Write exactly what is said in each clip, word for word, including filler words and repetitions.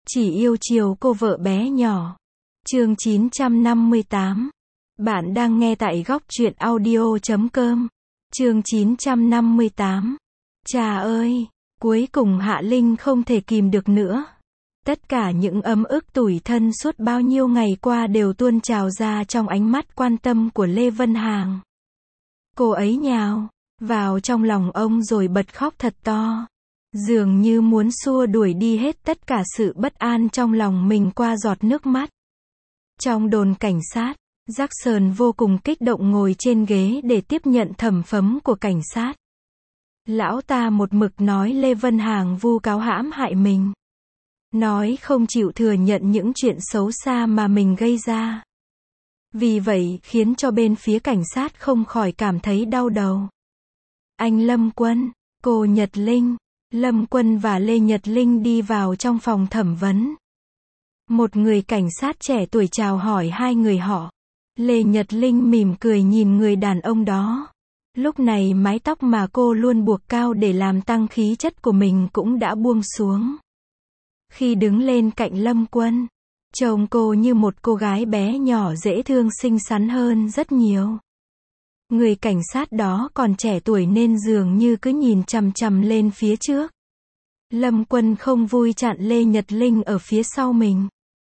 Chỉ yêu chiều cô vợ bé nhỏ. Chương chín trăm năm mươi tám. Bạn đang nghe tại góc truyện audio chấm com. Chương chín trăm năm mươi tám. Cha ơi! Cuối cùng Hạ Linh không thể kìm được nữa. Tất cả những ấm ức tủi thân suốt bao nhiêu ngày qua đều tuôn trào ra trong ánh mắt quan tâm của Lê Vân Hàng. Cô ấy nhào vào trong lòng ông rồi bật khóc thật to. Dường như muốn xua đuổi đi hết tất cả sự bất an trong lòng mình qua giọt nước mắt. Trong đồn cảnh sát, Jackson vô cùng kích động ngồi trên ghế để tiếp nhận thẩm vấn của cảnh sát. Lão ta một mực nói Lê Vân Hàng vu cáo hãm hại mình. Nói không chịu thừa nhận những chuyện xấu xa mà mình gây ra. Vì vậy khiến cho bên phía cảnh sát không khỏi cảm thấy đau đầu. Anh Lâm Quân, cô Nhật Linh, Lâm Quân và Lê Nhật Linh đi vào trong phòng thẩm vấn. Một người cảnh sát trẻ tuổi chào hỏi hai người họ. Lê Nhật Linh mỉm cười nhìn người đàn ông đó. Lúc này mái tóc mà cô luôn buộc cao để làm tăng khí chất của mình cũng đã buông xuống. Khi đứng lên cạnh Lâm Quân, trông cô như một cô gái bé nhỏ dễ thương xinh xắn hơn rất nhiều. Người cảnh sát đó còn trẻ tuổi nên dường như cứ nhìn chằm chằm lên phía trước. Lâm Quân không vui chặn Lê Nhật Linh ở phía sau mình.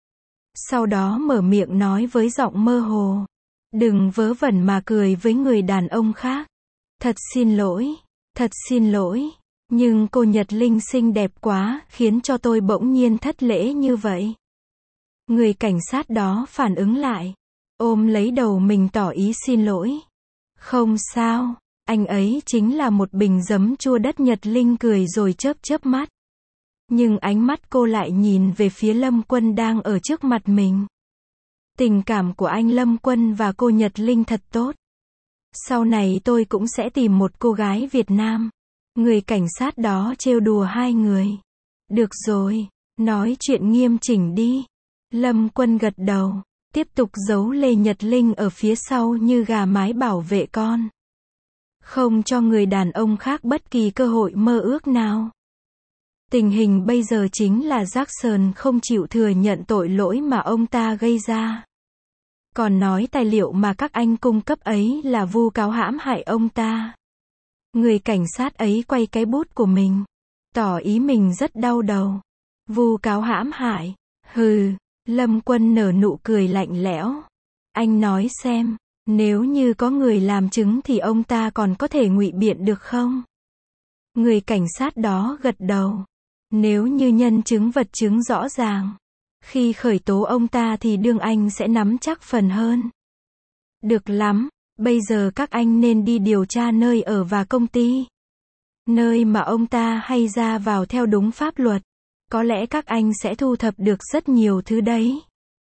Sau đó mở miệng nói với giọng mơ hồ. Đừng vớ vẩn mà cười với người đàn ông khác. Thật xin lỗi, thật xin lỗi. Nhưng cô Nhật Linh xinh đẹp quá, khiến cho tôi bỗng nhiên thất lễ như vậy. Người cảnh sát đó phản ứng lại. Ôm lấy đầu mình tỏ ý xin lỗi. Không sao, anh ấy chính là một bình giấm chua đất. Nhật Linh cười rồi chớp chớp mắt. Nhưng ánh mắt cô lại nhìn về phía Lâm Quân đang ở trước mặt mình. Tình cảm của anh Lâm Quân và cô Nhật Linh thật tốt. Sau này tôi cũng sẽ tìm một cô gái Việt Nam. Người cảnh sát đó trêu đùa hai người. Được rồi, nói chuyện nghiêm chỉnh đi. Lâm Quân gật đầu, tiếp tục giấu Lê Nhật Linh ở phía sau như gà mái bảo vệ con. Không cho người đàn ông khác bất kỳ cơ hội mơ ước nào. Tình hình bây giờ chính là Jackson không chịu thừa nhận tội lỗi mà ông ta gây ra. Còn nói tài liệu mà các anh cung cấp ấy là vu cáo hãm hại ông ta. Người cảnh sát ấy quay cái bút của mình, tỏ ý mình rất đau đầu. Vu cáo hãm hại? Hừ, Lâm Quân nở nụ cười lạnh lẽo. Anh nói xem, nếu như có người làm chứng thì ông ta còn có thể ngụy biện được không? Người cảnh sát đó gật đầu. Nếu như nhân chứng vật chứng rõ ràng, khi khởi tố ông ta thì đương anh sẽ nắm chắc phần hơn. Được lắm, bây giờ các anh nên đi điều tra nơi ở và công ty. Nơi mà ông ta hay ra vào theo đúng pháp luật. Có lẽ các anh sẽ thu thập được rất nhiều thứ đấy.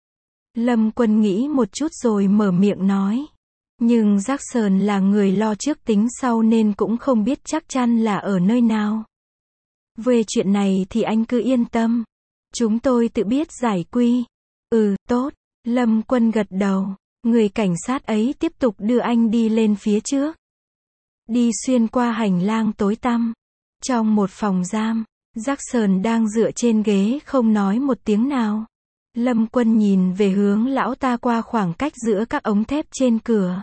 Lâm Quân nghĩ một chút rồi mở miệng nói. Nhưng Jackson là người lo trước tính sau nên cũng không biết chắc chắn là ở nơi nào. Về chuyện này thì anh cứ yên tâm. Chúng tôi tự biết giải quy. Ừ, tốt. Lâm Quân gật đầu. Người cảnh sát ấy tiếp tục đưa anh đi lên phía trước. Đi xuyên qua hành lang tối tăm. Trong một phòng giam, Jackson đang dựa trên ghế không nói một tiếng nào. Lâm Quân nhìn về hướng lão ta qua khoảng cách giữa các ống thép trên cửa.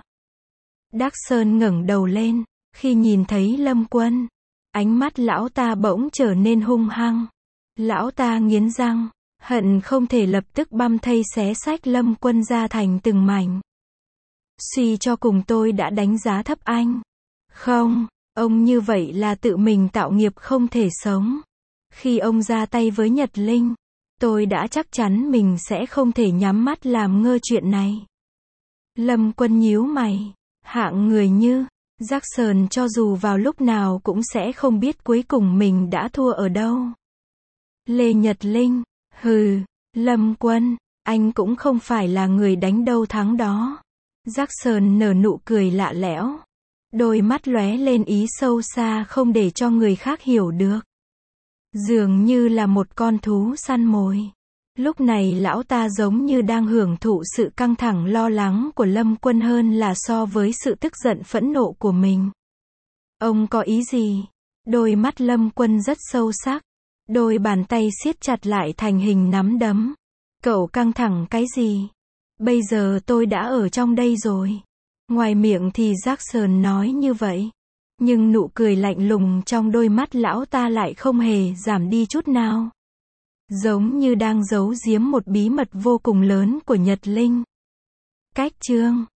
Jackson ngẩng đầu lên. Khi nhìn thấy Lâm Quân, ánh mắt lão ta bỗng trở nên hung hăng. Lão ta nghiến răng, hận không thể lập tức băm thây xé xách Lâm Quân ra thành từng mảnh. Suy cho cùng tôi đã đánh giá thấp anh. Không, ông như vậy là tự mình tạo nghiệp không thể sống. Khi ông ra tay với Nhật Linh, tôi đã chắc chắn mình sẽ không thể nhắm mắt làm ngơ chuyện này. Lâm Quân nhíu mày, hạng người như Jackson cho dù vào lúc nào cũng sẽ không biết cuối cùng mình đã thua ở đâu. Lê Nhật Linh, hừ, Lâm Quân, anh cũng không phải là người đánh đâu thắng đó. Jackson nở nụ cười lạ lẽo. Đôi mắt lóe lên ý sâu xa không để cho người khác hiểu được. Dường như là một con thú săn mồi. Lúc này lão ta giống như đang hưởng thụ sự căng thẳng lo lắng của Lâm Quân hơn là so với sự tức giận phẫn nộ của mình. Ông có ý gì? Đôi mắt Lâm Quân rất sâu sắc. Đôi bàn tay siết chặt lại thành hình nắm đấm. Cậu căng thẳng cái gì? Bây giờ tôi đã ở trong đây rồi. Ngoài miệng thì Jackson nói như vậy. Nhưng nụ cười lạnh lùng trong đôi mắt lão ta lại không hề giảm đi chút nào. Giống như đang giấu giếm một bí mật vô cùng lớn của Nhật Linh. Cách chương